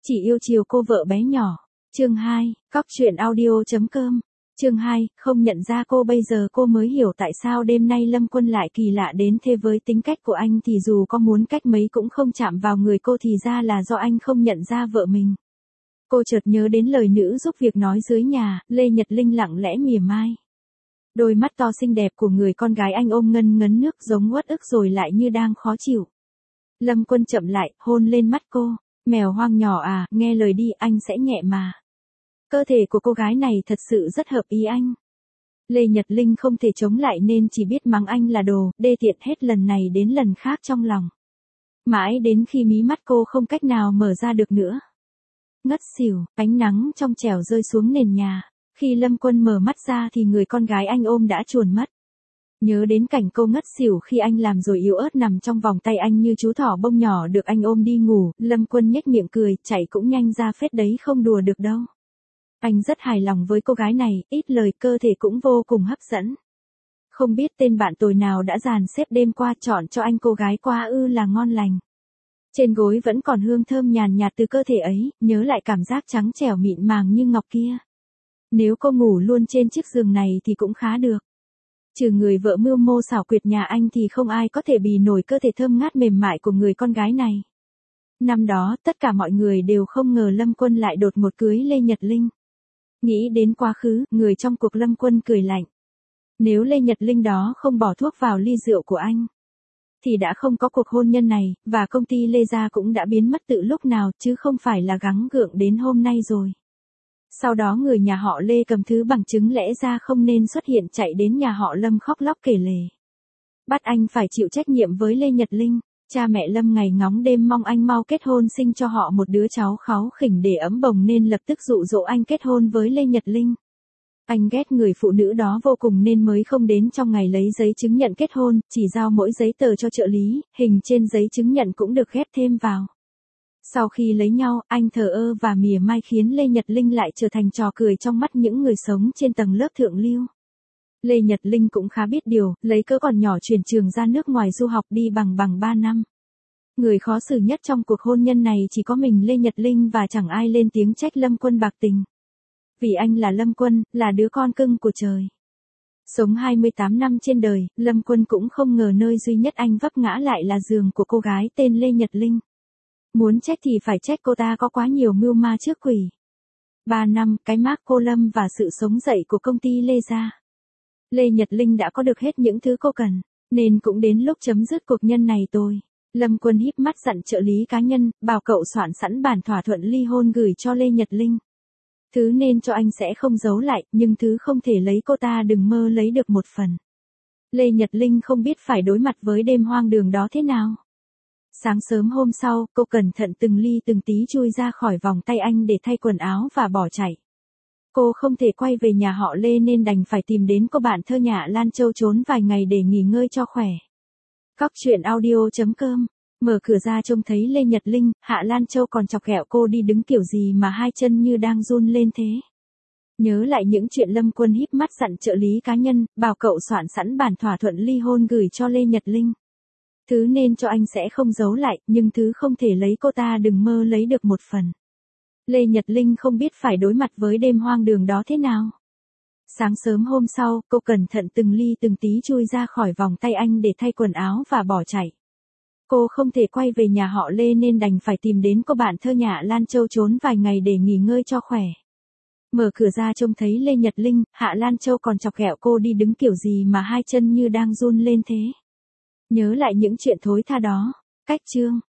Chỉ yêu chiều cô vợ bé nhỏ. Chương 2, Cóc truyện audio.com. Chương 2, không nhận ra cô bây giờ cô mới hiểu tại sao đêm nay Lâm Quân lại kỳ lạ đến thế với tính cách của anh thì dù có muốn cách mấy cũng không chạm vào người cô thì ra là do anh không nhận ra vợ mình. Cô chợt nhớ đến lời nữ giúp việc nói dưới nhà, Lê Nhật Linh lặng lẽ mỉa mai. Đôi mắt to xinh đẹp của người con gái anh ôm ngân ngấn nước giống uất ức rồi lại như đang khó chịu. Lâm Quân chậm lại, hôn lên mắt cô. Mèo hoang nhỏ à, nghe lời đi, anh sẽ nhẹ mà. Cơ thể của cô gái này thật sự rất hợp ý anh. Lê Nhật Linh không thể chống lại nên chỉ biết mắng anh là đồ, đê tiện hết lần này đến lần khác trong lòng. Mãi đến khi mí mắt cô không cách nào mở ra được nữa. Ngất xỉu, ánh nắng trong trẻo rơi xuống nền nhà. Khi Lâm Quân mở mắt ra thì người con gái anh ôm đã chuồn mất. Nhớ đến cảnh cô ngất xỉu khi anh làm rồi yếu ớt nằm trong vòng tay anh như chú thỏ bông nhỏ được anh ôm đi ngủ, Lâm Quân nhếch miệng cười, chạy cũng nhanh ra phết đấy, không đùa được đâu. Anh rất hài lòng với cô gái này, ít lời, cơ thể cũng vô cùng hấp dẫn. Không biết tên bạn tồi nào đã dàn xếp đêm qua chọn cho anh cô gái qua là ngon lành. Trên gối vẫn còn hương thơm nhàn nhạt từ cơ thể ấy, nhớ lại cảm giác trắng trẻo mịn màng như ngọc kia. Nếu cô ngủ luôn trên chiếc giường này thì cũng khá được. Trừ người vợ mưu mô xảo quyệt nhà anh thì không ai có thể bì nổi cơ thể thơm ngát mềm mại của người con gái này. Năm đó, tất cả mọi người đều không ngờ Lâm Quân lại đột ngột cưới Lê Nhật Linh. Nghĩ đến quá khứ, người trong cuộc Lâm Quân cười lạnh. Nếu Lê Nhật Linh đó không bỏ thuốc vào ly rượu của anh, thì đã không có cuộc hôn nhân này, và công ty Lê Gia cũng đã biến mất từ lúc nào chứ không phải là gắng gượng đến hôm nay rồi. Sau đó người nhà họ Lê cầm thứ bằng chứng lẽ ra không nên xuất hiện chạy đến nhà họ Lâm khóc lóc kể lể. Bắt anh phải chịu trách nhiệm với Lê Nhật Linh, cha mẹ Lâm ngày ngóng đêm mong anh mau kết hôn sinh cho họ một đứa cháu kháu khỉnh để ấm bồng nên lập tức dụ dỗ anh kết hôn với Lê Nhật Linh. Anh ghét người phụ nữ đó vô cùng nên mới không đến trong ngày lấy giấy chứng nhận kết hôn, chỉ giao mỗi giấy tờ cho trợ lý, hình trên giấy chứng nhận cũng được ghép thêm vào. Sau khi lấy nhau, anh thờ ơ và mỉa mai khiến Lê Nhật Linh lại trở thành trò cười trong mắt những người sống trên tầng lớp thượng lưu. Lê Nhật Linh cũng khá biết điều, lấy cớ còn nhỏ chuyển trường ra nước ngoài du học đi bằng 3 năm. Người khó xử nhất trong cuộc hôn nhân này chỉ có mình Lê Nhật Linh và chẳng ai lên tiếng trách Lâm Quân bạc tình. Vì anh là Lâm Quân, là đứa con cưng của trời. Sống 28 năm trên đời, Lâm Quân cũng không ngờ nơi duy nhất anh vấp ngã lại là giường của cô gái tên Lê Nhật Linh. Muốn trách thì phải trách cô ta có quá nhiều mưu ma trước quỷ. 3 năm, cái mác cô Lâm và sự sống dậy của công ty Lê Gia. Lê Nhật Linh đã có được hết những thứ cô cần, nên cũng đến lúc chấm dứt cuộc nhân này tôi. Lâm Quân híp mắt dặn trợ lý cá nhân, bảo cậu soạn sẵn bản thỏa thuận ly hôn gửi cho Lê Nhật Linh. Thứ nên cho anh sẽ không giấu lại, nhưng thứ không thể lấy cô ta đừng mơ lấy được một phần. Lê Nhật Linh không biết phải đối mặt với đêm hoang đường đó thế nào. Sáng sớm hôm sau, cô cẩn thận từng ly từng tí chui ra khỏi vòng tay anh để thay quần áo và bỏ chạy. Cô không thể quay về nhà họ Lê nên đành phải tìm đến cô bạn thơ nhà Lan Châu trốn vài ngày để nghỉ ngơi cho khỏe. Cóc truyện audio.com. Mở cửa ra trông thấy Lê Nhật Linh, Hạ Lan Châu còn chọc ghẹo cô đi đứng kiểu gì mà hai chân như đang run lên thế. Nhớ lại những chuyện Lâm Quân híp mắt dặn trợ lý cá nhân, bảo cậu soạn sẵn bản thỏa thuận ly hôn gửi cho Lê Nhật Linh. Thứ nên cho anh sẽ không giấu lại, nhưng thứ không thể lấy cô ta đừng mơ lấy được một phần. Lê Nhật Linh không biết phải đối mặt với đêm hoang đường đó thế nào. Sáng sớm hôm sau, cô cẩn thận từng ly từng tí chui ra khỏi vòng tay anh để thay quần áo và bỏ chạy. Cô không thể quay về nhà họ Lê nên đành phải tìm đến cô bạn thơ nhà Lan Châu trốn vài ngày để nghỉ ngơi cho khỏe. Mở cửa ra trông thấy Lê Nhật Linh, Hạ Lan Châu còn chọc ghẹo cô đi đứng kiểu gì mà hai chân như đang run lên thế. Nhớ lại những chuyện thối tha đó. Cách chương.